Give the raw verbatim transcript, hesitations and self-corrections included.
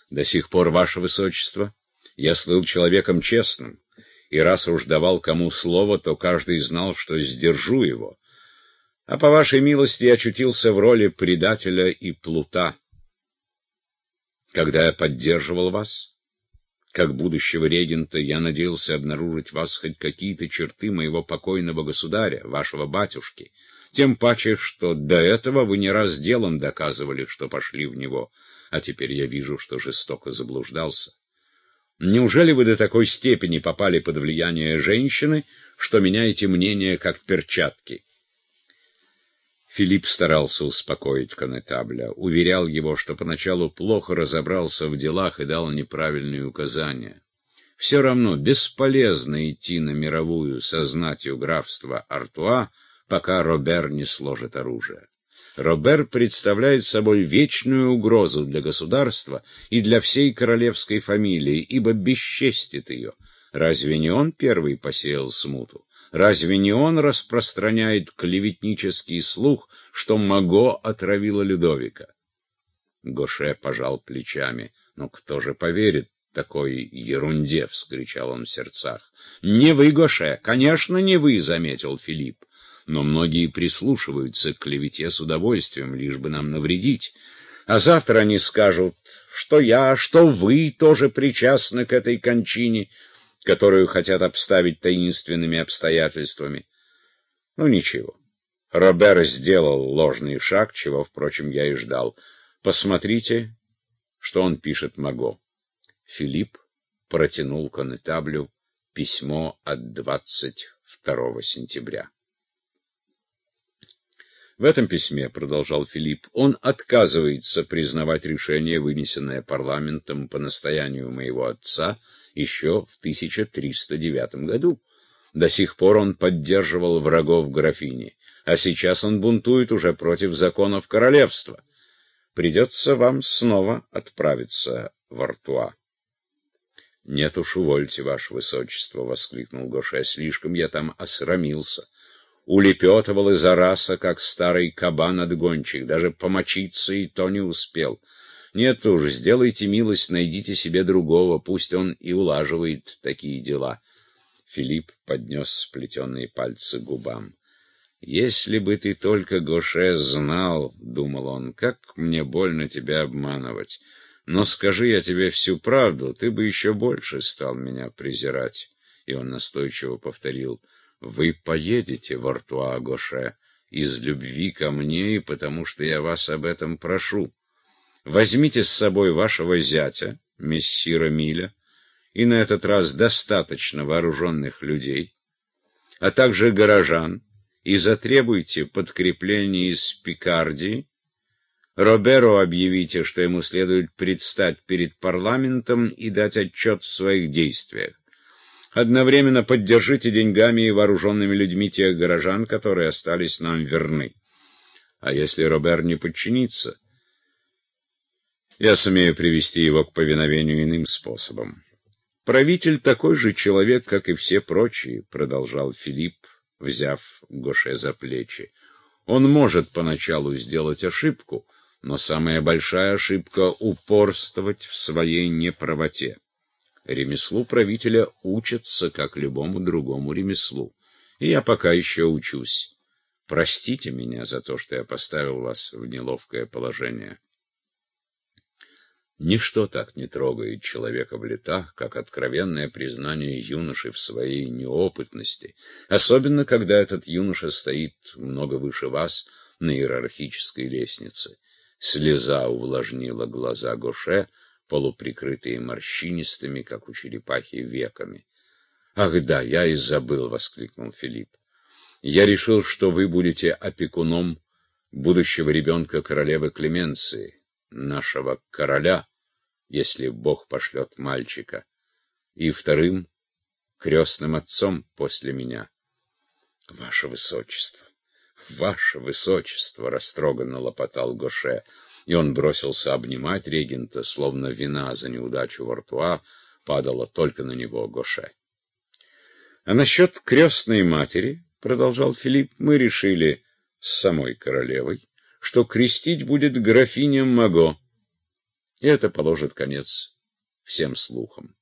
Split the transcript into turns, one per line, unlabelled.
До сих пор, ваше высочество, я слыл человеком честным, и раз уж давал кому слово, то каждый знал, что сдержу его. А по вашей милости я очутился в роли предателя и плута. Когда я поддерживал вас, как будущего регента, я надеялся обнаружить в вас хоть какие-то черты моего покойного государя, вашего батюшки, тем паче, что до этого вы не раз делом доказывали, что пошли в него, а теперь я вижу, что жестоко заблуждался. Неужели вы до такой степени попали под влияние женщины, что меняете мнение как перчатки? Филипп старался успокоить коннетабля, уверял его, что поначалу плохо разобрался в делах и дал неправильные указания. Все равно бесполезно идти на мировую со знатью графства Артуа, пока Робер не сложит оружие. Робер представляет собой вечную угрозу для государства и для всей королевской фамилии, ибо бесчестит ее. Разве не он первый посеял смуту? Разве не он распространяет клеветнический слух, что Маго отравила Людовика? Гоше пожал плечами. «Но кто же поверит такой ерунде?» — вскричал он в сердцах. «Не вы, Гоше, конечно, не вы», — заметил Филипп. «Но многие прислушиваются к клевете с удовольствием, лишь бы нам навредить. А завтра они скажут, что я, что вы тоже причастны к этой кончине, которую хотят обставить таинственными обстоятельствами. Ну ничего. Робер сделал ложный шаг, чего, впрочем, я и ждал. Посмотрите, что он пишет Маго». Филипп протянул коннетаблю письмо от двадцать второго сентября. В этом письме, продолжал Филипп, он отказывается признавать решение, вынесенное парламентом по настоянию моего отца еще в тысяча триста девятом году. До сих пор он поддерживал врагов графини, а сейчас он бунтует уже против законов королевства. Придется вам снова отправиться в Артуа. — Нет уж, увольте, ваше высочество, — воскликнул Гоше, — слишком я там осрамился. Улепетывал из Араса, как старый кабан-отгонщик, даже помочиться и то не успел. Нет уж, сделайте милость, найдите себе другого, пусть он и улаживает такие дела. Филипп поднес сплетенные пальцы к губам. «Если бы ты только, Гоше, знал, — думал он, — как мне больно тебя обманывать. Но скажи я тебе всю правду, ты бы еще больше стал меня презирать». И он настойчиво повторил: «Вы поедете в Артуа, Гоше, из любви ко мне и потому, что я вас об этом прошу. Возьмите с собой вашего зятя, мессира Миля, и на этот раз достаточно вооруженных людей, а также горожан, и затребуйте подкрепление из Пикардии. Роберу объявите, что ему следует предстать перед парламентом и дать отчет в своих действиях. Одновременно поддержите деньгами и вооруженными людьми тех горожан, которые остались нам верны. А если Робер не подчинится, я сумею привести его к повиновению иным способом. Правитель такой же человек, как и все прочие, — продолжал Филипп, взяв Гоше за плечи. Он может поначалу сделать ошибку, но самая большая ошибка — упорствовать в своей неправоте. Ремеслу правителя учатся, как любому другому ремеслу. И я пока еще учусь. Простите меня за то, что я поставил вас в неловкое положение. Ничто так не трогает человека в летах, как откровенное признание юноши в своей неопытности, особенно когда этот юноша стоит много выше вас на иерархической лестнице. Слеза увлажнила глаза Гоше, полуприкрытые морщинистыми, как у черепахи, веками. — Ах да, я и забыл, — воскликнул Филипп. — Я решил, что вы будете опекуном будущего ребенка королевы Клеменции, нашего короля, если Бог пошлет мальчика, и вторым крестным отцом после меня. — Ваше высочество, ваше высочество! — растроганно лопотал Гоше. И он бросился обнимать регента, словно вина за неудачу в Артуа падала только на него, Гоше. — А насчет крестной матери, — продолжал Филипп, — мы решили с самой королевой, что крестить будет графиня Маго. и это положит конец всем слухам.